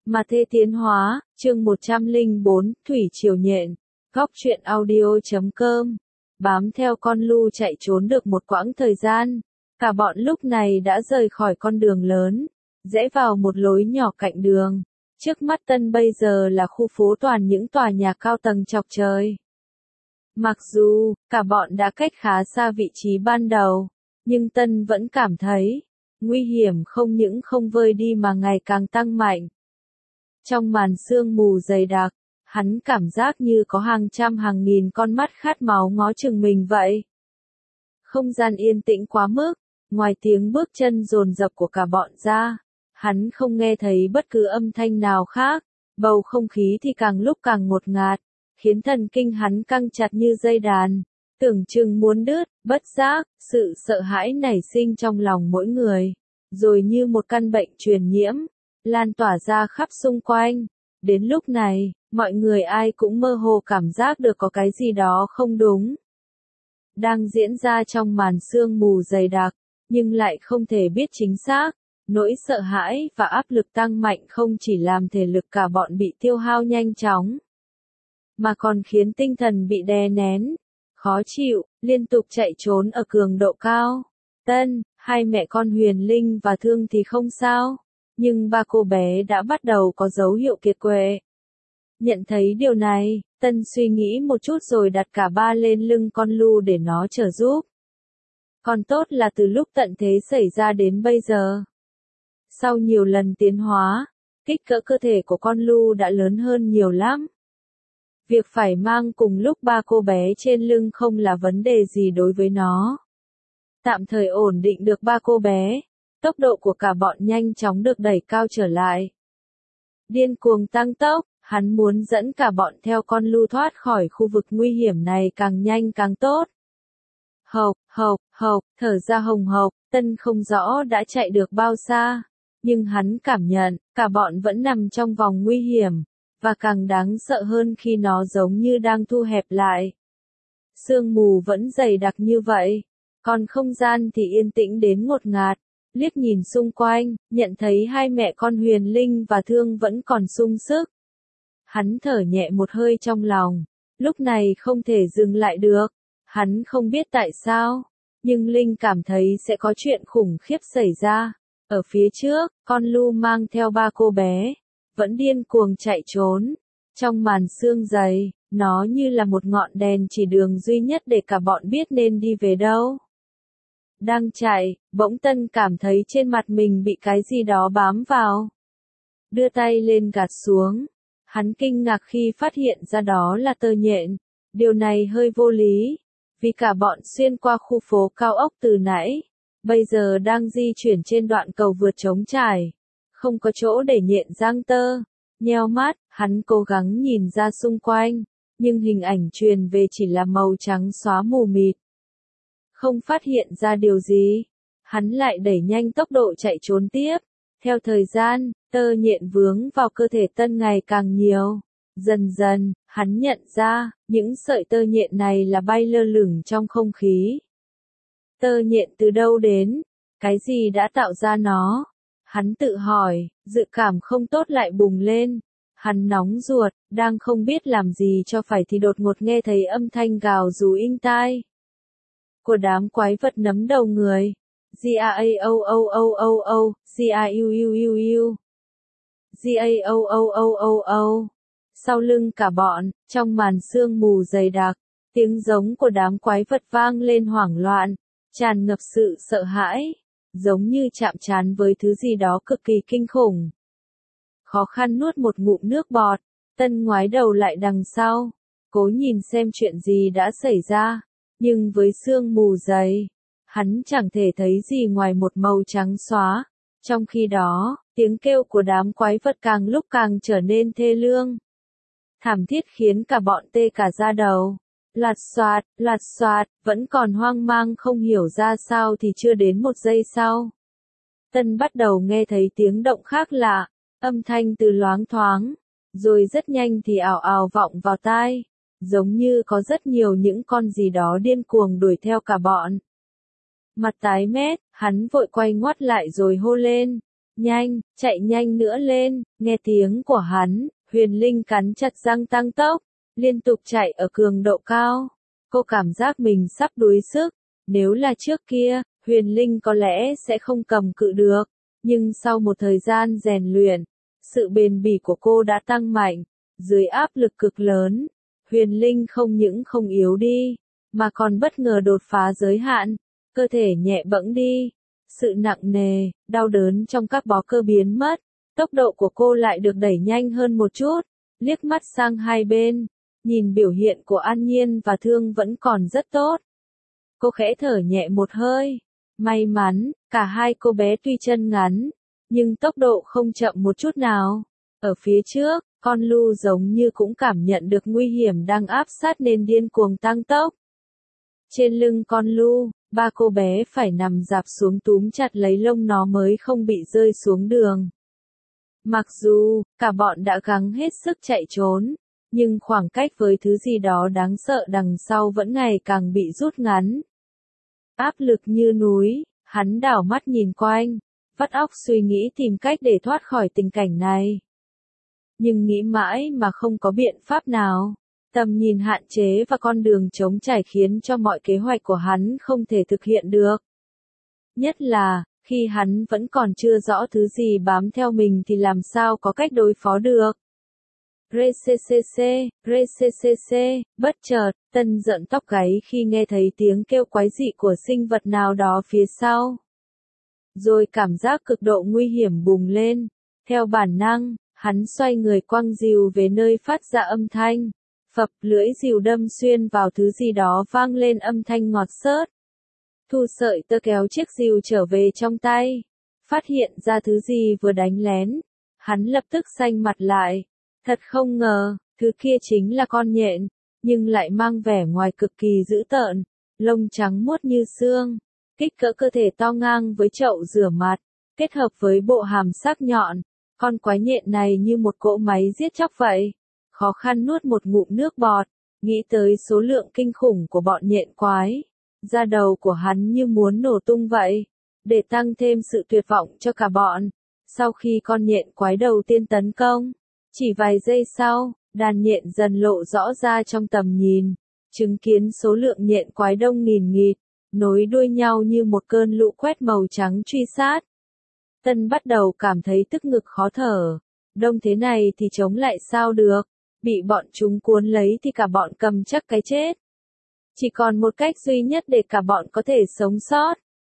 Mà Thê Tiến Hóa, chương 104, Thủy Triều Nhện, Góc truyện audio.com. Bám theo con lu chạy trốn được một quãng thời gian, cả bọn lúc này đã rời khỏi con đường lớn, rẽ vào một lối nhỏ cạnh đường. Trước mắt Tân bây giờ là khu phố toàn những tòa nhà cao tầng chọc trời. Mặc dù, cả bọn đã cách khá xa vị trí ban đầu, nhưng Tân vẫn cảm thấy, nguy hiểm không những không vơi đi mà ngày càng tăng mạnh. Trong màn sương mù dày đặc, hắn cảm giác như có hàng trăm hàng nghìn con mắt khát máu ngó chừng mình vậy. Không gian yên tĩnh quá mức, ngoài tiếng bước chân dồn dập của cả bọn ra, hắn không nghe thấy bất cứ âm thanh nào khác, bầu không khí thì càng lúc càng ngột ngạt, khiến thần kinh hắn căng chặt như dây đàn, tưởng chừng muốn đứt. Bất giác, sự sợ hãi nảy sinh trong lòng mỗi người, rồi như một căn bệnh truyền nhiễm, lan tỏa ra khắp xung quanh. Đến lúc này, mọi người ai cũng mơ hồ cảm giác được có cái gì đó không đúng đang diễn ra trong màn sương mù dày đặc, nhưng lại không thể biết chính xác. Nỗi sợ hãi và áp lực tăng mạnh không chỉ làm thể lực cả bọn bị tiêu hao nhanh chóng, mà còn khiến tinh thần bị đè nén, khó chịu, liên tục chạy trốn ở cường độ cao. Tân, hai mẹ con Huyền Linh và Thương thì không sao, nhưng ba cô bé đã bắt đầu có dấu hiệu kiệt quệ. Nhận thấy điều này, Tân suy nghĩ một chút rồi đặt cả ba lên lưng con lu để nó trợ giúp. Còn tốt là từ lúc tận thế xảy ra đến bây giờ, sau nhiều lần tiến hóa, kích cỡ cơ thể của con lu đã lớn hơn nhiều lắm. Việc phải mang cùng lúc ba cô bé trên lưng không là vấn đề gì đối với nó. Tạm thời ổn định được ba cô bé, tốc độ của cả bọn nhanh chóng được đẩy cao trở lại. Điên cuồng tăng tốc, hắn muốn dẫn cả bọn theo con lu thoát khỏi khu vực nguy hiểm này càng nhanh càng tốt. Hộc, thở ra hồng hộc, Tân không rõ đã chạy được bao xa, nhưng hắn cảm nhận, cả bọn vẫn nằm trong vòng nguy hiểm, và càng đáng sợ hơn khi nó giống như đang thu hẹp lại. Sương mù vẫn dày đặc như vậy, còn không gian thì yên tĩnh đến ngột ngạt. Liếc nhìn xung quanh, nhận thấy hai mẹ con Huyền Linh và Thương vẫn còn sung sức. Hắn thở nhẹ một hơi trong lòng, lúc này không thể dừng lại được. Hắn không biết tại sao, nhưng Linh cảm thấy sẽ có chuyện khủng khiếp xảy ra. Ở phía trước, con lu mang theo ba cô bé, vẫn điên cuồng chạy trốn. Trong màn sương dày, nó như là một ngọn đèn chỉ đường duy nhất để cả bọn biết nên đi về đâu. Đang chạy, bỗng Tân cảm thấy trên mặt mình bị cái gì đó bám vào. Đưa tay lên gạt xuống. Hắn kinh ngạc khi phát hiện ra đó là tơ nhện. Điều này hơi vô lý, vì cả bọn xuyên qua khu phố cao ốc từ nãy, bây giờ đang di chuyển trên đoạn cầu vượt trống trải. Không có chỗ để nhện giăng tơ. Nheo mắt, hắn cố gắng nhìn ra xung quanh, nhưng hình ảnh truyền về chỉ là màu trắng xóa mù mịt. Không phát hiện ra điều gì, hắn lại đẩy nhanh tốc độ chạy trốn tiếp. Theo thời gian, tơ nhện vướng vào cơ thể Tân ngày càng nhiều. Dần dần, hắn nhận ra, những sợi tơ nhện này là bay lơ lửng trong không khí. Tơ nhện từ đâu đến? Cái gì đã tạo ra nó? Hắn tự hỏi, dự cảm không tốt lại bùng lên. Hắn nóng ruột, đang không biết làm gì cho phải thì đột ngột nghe thấy âm thanh gào rú inh tai của đám quái vật nấm đầu người. G-A-O-O-O-O-O, G-A-U-U-U-U, G-A-O-O-O-O-O. Sau lưng cả bọn, trong màn sương mù dày đặc, tiếng giống của đám quái vật vang lên hoảng loạn, tràn ngập sự sợ hãi, giống như chạm trán với thứ gì đó cực kỳ kinh khủng. Khó khăn nuốt một ngụm nước bọt, Tân ngoái đầu lại đằng sau, cố nhìn xem chuyện gì đã xảy ra, nhưng với sương mù dày, hắn chẳng thể thấy gì ngoài một màu trắng xóa. Trong khi đó, tiếng kêu của đám quái vật càng lúc càng trở nên thê lương, thảm thiết khiến cả bọn tê cả da đầu. Lạt xoạt, vẫn còn hoang mang không hiểu ra sao thì chưa đến một giây sau, Tân bắt đầu nghe thấy tiếng động khác lạ, âm thanh từ loáng thoáng, rồi rất nhanh thì ào ào vọng vào tai, giống như có rất nhiều những con gì đó điên cuồng đuổi theo cả bọn. Mặt tái mét, hắn vội quay ngoắt lại rồi hô lên, Nhanh, chạy nhanh nữa lên, nghe tiếng của hắn, Huyền Linh cắn chặt răng tăng tốc, liên tục chạy ở cường độ cao. Cô cảm giác mình sắp đuối sức, nếu là trước kia, Huyền Linh có lẽ sẽ không cầm cự được, nhưng sau một thời gian rèn luyện, sự bền bỉ của cô đã tăng mạnh, dưới áp lực cực lớn, Huyền Linh không những không yếu đi, mà còn bất ngờ đột phá giới hạn, cơ thể nhẹ bẫng đi, sự nặng nề, đau đớn trong các bó cơ biến mất, tốc độ của cô lại được đẩy nhanh hơn một chút, liếc mắt sang hai bên, nhìn biểu hiện của An Nhiên và Thương vẫn còn rất tốt. Cô khẽ thở nhẹ một hơi, may mắn, cả hai cô bé tuy chân ngắn, nhưng tốc độ không chậm một chút nào. Ở phía trước, con Lu giống như cũng cảm nhận được nguy hiểm đang áp sát nên điên cuồng tăng tốc. Trên lưng con Lu, ba cô bé phải nằm dạp xuống túm chặt lấy lông nó mới không bị rơi xuống đường. Mặc dù, cả bọn đã gắng hết sức chạy trốn, nhưng khoảng cách với thứ gì đó đáng sợ đằng sau vẫn ngày càng bị rút ngắn. Áp lực như núi, hắn đảo mắt nhìn quanh, vắt óc suy nghĩ tìm cách để thoát khỏi tình cảnh này. Nhưng nghĩ mãi mà không có biện pháp nào. Tầm nhìn hạn chế và con đường trống trải khiến cho mọi kế hoạch của hắn không thể thực hiện được. Nhất là, khi hắn vẫn còn chưa rõ thứ gì bám theo mình thì làm sao có cách đối phó được. Rccc, bất chợt, Tân giận tóc gáy khi nghe thấy tiếng kêu quái dị của sinh vật nào đó phía sau. Rồi cảm giác cực độ nguy hiểm bùng lên. Theo bản năng, hắn xoay người quăng rìu về nơi phát ra âm thanh. Phập, lưỡi rìu đâm xuyên vào thứ gì đó vang lên âm thanh ngọt xớt. Thu sợi tơ kéo chiếc rìu trở về trong tay. Phát hiện ra thứ gì vừa đánh lén. Hắn lập tức xanh mặt lại. Thật không ngờ, thứ kia chính là con nhện, nhưng lại mang vẻ ngoài cực kỳ dữ tợn, lông trắng muốt như xương, kích cỡ cơ thể to ngang với chậu rửa mặt, kết hợp với bộ hàm sắc nhọn, con quái nhện này như một cỗ máy giết chóc vậy. Khó khăn nuốt một ngụm nước bọt, nghĩ tới số lượng kinh khủng của bọn nhện quái, da đầu của hắn như muốn nổ tung vậy, để tăng thêm sự tuyệt vọng cho cả bọn. Sau khi con nhện quái đầu tiên tấn công, chỉ vài giây sau, đàn nhện dần lộ rõ ra trong tầm nhìn, chứng kiến số lượng nhện quái đông nghìn nghịt, nối đuôi nhau như một cơn lũ quét màu trắng truy sát. Tân bắt đầu cảm thấy tức ngực khó thở, đông thế này thì chống lại sao được, bị bọn chúng cuốn lấy thì cả bọn cầm chắc cái chết. Chỉ còn một cách duy nhất để cả bọn có thể sống sót.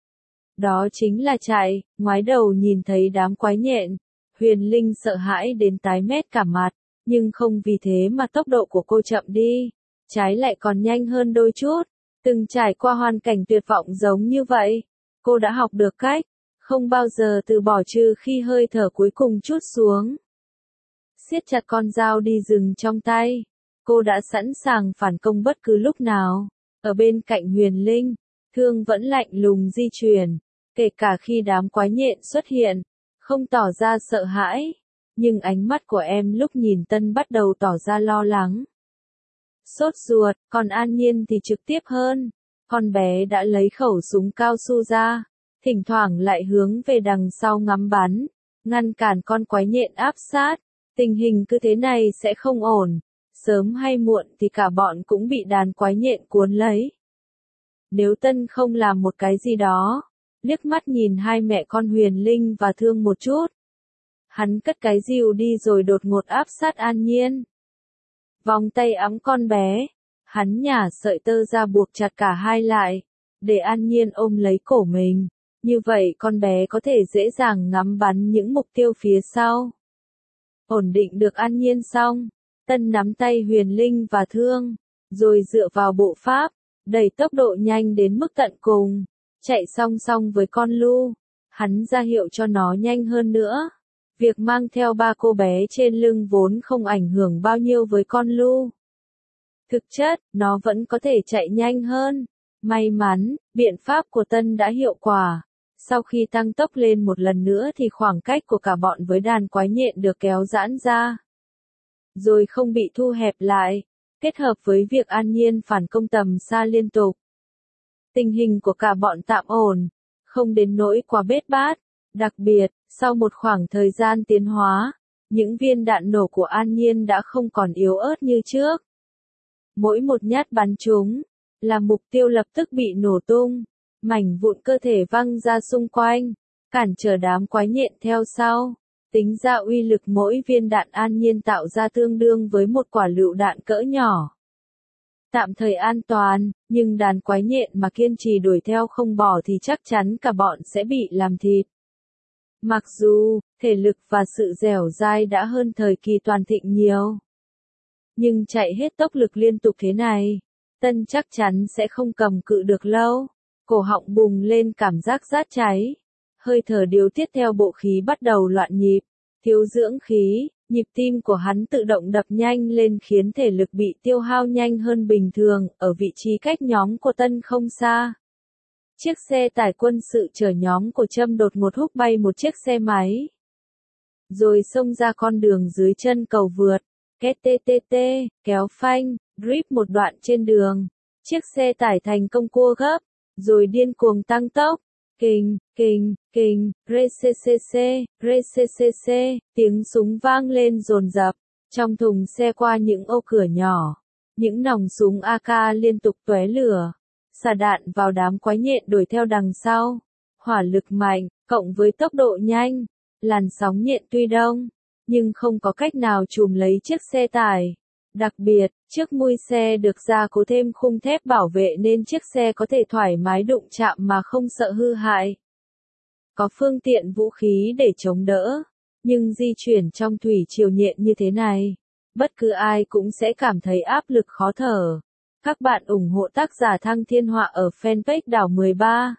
Đó chính là chạy, ngoái đầu nhìn thấy đám quái nhện. Huyền Linh sợ hãi đến tái mét cả mặt, nhưng không vì thế mà tốc độ của cô chậm đi, trái lại còn nhanh hơn đôi chút. Từng trải qua hoàn cảnh tuyệt vọng giống như vậy, cô đã học được cách, không bao giờ từ bỏ trừ khi hơi thở cuối cùng trút xuống. Siết chặt con dao đi rừng trong tay, cô đã sẵn sàng phản công bất cứ lúc nào. Ở bên cạnh Huyền Linh, Thương vẫn lạnh lùng di chuyển, kể cả khi đám quái nhện xuất hiện. Không tỏ ra sợ hãi, nhưng ánh mắt của em lúc nhìn Tân bắt đầu tỏ ra lo lắng. Sốt ruột, còn An Nhiên thì trực tiếp hơn. Con bé đã lấy khẩu súng cao su ra, thỉnh thoảng lại hướng về đằng sau ngắm bắn, ngăn cản con quái nhện áp sát. Tình hình cứ thế này sẽ không ổn, sớm hay muộn thì cả bọn cũng bị đàn quái nhện cuốn lấy. Nếu Tân không làm một cái gì đó, liếc mắt nhìn hai mẹ con Huyền Linh và Thương một chút. Hắn cất cái rìu đi rồi đột ngột áp sát An Nhiên. Vòng tay ẵm con bé, hắn nhả sợi tơ ra buộc chặt cả hai lại, để An Nhiên ôm lấy cổ mình. Như vậy con bé có thể dễ dàng ngắm bắn những mục tiêu phía sau. Ổn định được An Nhiên xong, Tân nắm tay Huyền Linh và Thương, rồi dựa vào bộ pháp, đẩy tốc độ nhanh đến mức tận cùng. Chạy song song với con Lu, hắn ra hiệu cho nó nhanh hơn nữa. Việc mang theo ba cô bé trên lưng vốn không ảnh hưởng bao nhiêu với con Lu. Thực chất, nó vẫn có thể chạy nhanh hơn. May mắn, biện pháp của Tân đã hiệu quả. Sau khi tăng tốc lên một lần nữa thì khoảng cách của cả bọn với đàn quái nhện được kéo giãn ra. Rồi không bị thu hẹp lại, kết hợp với việc An Nhiên phản công tầm xa liên tục. Tình hình của cả bọn tạm ổn, không đến nỗi quá bết bát, đặc biệt, Sau một khoảng thời gian tiến hóa, những viên đạn nổ của An Nhiên đã không còn yếu ớt như trước. Mỗi một nhát bắn trúng, là mục tiêu lập tức bị nổ tung, mảnh vụn cơ thể văng ra xung quanh, cản trở đám quái nhện theo sau. Tính ra uy lực mỗi viên đạn An Nhiên tạo ra tương đương với một quả lựu đạn cỡ nhỏ. Tạm thời an toàn, nhưng đàn quái nhện mà kiên trì đuổi theo không bỏ thì chắc chắn cả bọn sẽ bị làm thịt. Mặc dù, thể lực và sự dẻo dai đã hơn thời kỳ toàn thịnh nhiều. Nhưng chạy hết tốc lực liên tục thế này, Tân chắc chắn sẽ không cầm cự được lâu. Cổ họng bùng lên cảm giác rát cháy. Hơi thở điều tiết theo bộ khí bắt đầu loạn nhịp. Thiếu dưỡng khí, nhịp tim của hắn tự động đập nhanh lên khiến thể lực bị tiêu hao nhanh hơn bình thường, ở vị trí cách nhóm của Tân không xa. Chiếc xe tải quân sự chở nhóm của Trâm đột ngột húc bay một chiếc xe máy. Rồi xông ra con đường dưới chân cầu vượt. Két tê tê tê, kéo phanh, drip một đoạn trên đường. Chiếc xe tải thành công cua gấp, rồi điên cuồng tăng tốc. Kình, kình, kình, rccc, rccc, tiếng súng vang lên dồn dập. Trong thùng xe qua những ô cửa nhỏ, những nòng súng AK liên tục tóe lửa, xả đạn vào đám quái nhện đuổi theo đằng sau. Hỏa lực mạnh, cộng với tốc độ nhanh, làn sóng nhện tuy đông, nhưng không có cách nào trùm lấy chiếc xe tải. Đặc biệt, chiếc mui xe được gia cố thêm khung thép bảo vệ nên chiếc xe có thể thoải mái đụng chạm mà không sợ hư hại. Có phương tiện vũ khí để chống đỡ, nhưng di chuyển trong thủy triều nhện như thế này, bất cứ ai cũng sẽ cảm thấy áp lực khó thở. Các bạn ủng hộ tác giả Thăng Thiên Họa ở fanpage đảo 13.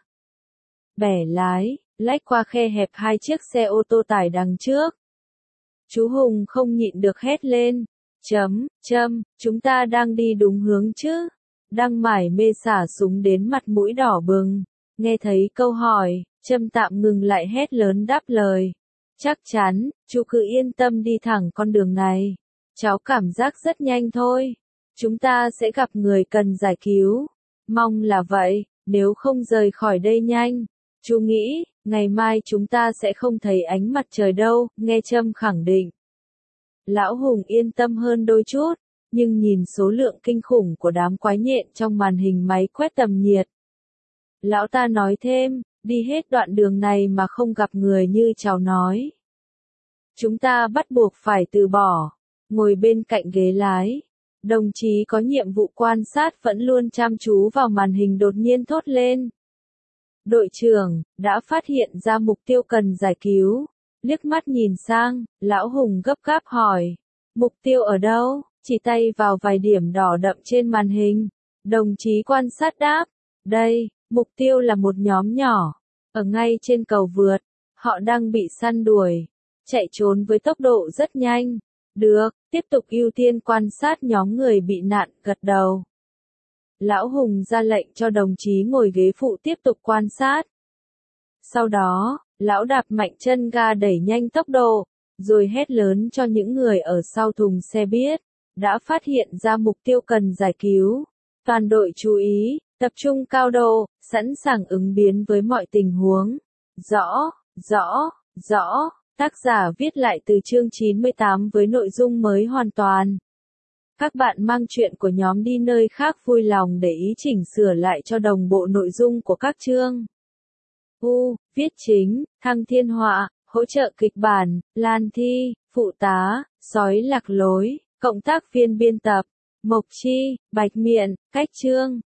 Bẻ lái, lách qua khe hẹp hai chiếc xe ô tô tải đằng trước. Chú Hùng không nhịn được hét lên. Trâm, chúng ta đang đi đúng hướng chứ? Đang mải mê xả súng đến mặt mũi đỏ bừng. Nghe thấy câu hỏi, Trâm tạm ngừng lại hét lớn đáp lời. Chắc chắn, chú cứ yên tâm đi thẳng con đường này. Cháu cảm giác rất nhanh thôi. Chúng ta sẽ gặp người cần giải cứu. Mong là vậy, nếu không rời khỏi đây nhanh. Chú nghĩ, ngày mai chúng ta sẽ không thấy ánh mặt trời đâu, nghe Trâm khẳng định. Lão Hùng yên tâm hơn đôi chút, nhưng nhìn số lượng kinh khủng của đám quái nhện trong màn hình máy quét tầm nhiệt. Lão ta nói thêm, đi hết đoạn đường này mà không gặp người như cháu nói. Chúng ta bắt buộc phải từ bỏ. Ngồi bên cạnh ghế lái, đồng chí có nhiệm vụ quan sát vẫn luôn chăm chú vào màn hình đột nhiên thốt lên. Đội trưởng, đã phát hiện ra mục tiêu cần giải cứu. Liếc mắt nhìn sang, Lão Hùng gấp gáp hỏi. Mục tiêu ở đâu? Chỉ tay vào vài điểm đỏ đậm trên màn hình. Đồng chí quan sát đáp. Đây, mục tiêu là một nhóm nhỏ. Ở ngay trên cầu vượt. Họ đang bị săn đuổi. Chạy trốn với tốc độ rất nhanh. Được, tiếp tục ưu tiên quan sát nhóm người bị nạn, gật đầu. Lão Hùng ra lệnh cho đồng chí ngồi ghế phụ tiếp tục quan sát. Sau đó, lão đạp mạnh chân ga đẩy nhanh tốc độ, rồi hét lớn cho những người ở sau thùng xe biết, đã phát hiện ra mục tiêu cần giải cứu. Toàn đội chú ý, tập trung cao độ, sẵn sàng ứng biến với mọi tình huống. Rõ. Tác giả viết lại từ chương 98 với nội dung mới hoàn toàn. Các bạn mang chuyện của nhóm đi nơi khác vui lòng để ý chỉnh sửa lại cho đồng bộ nội dung của các chương. Viết chính, Thăng Thiên Họa, hỗ trợ kịch bản, Lan Thi, phụ tá, Sói Lạc Lối, cộng tác viên biên tập, Mộc Chi, Bạch Miện, cách chương.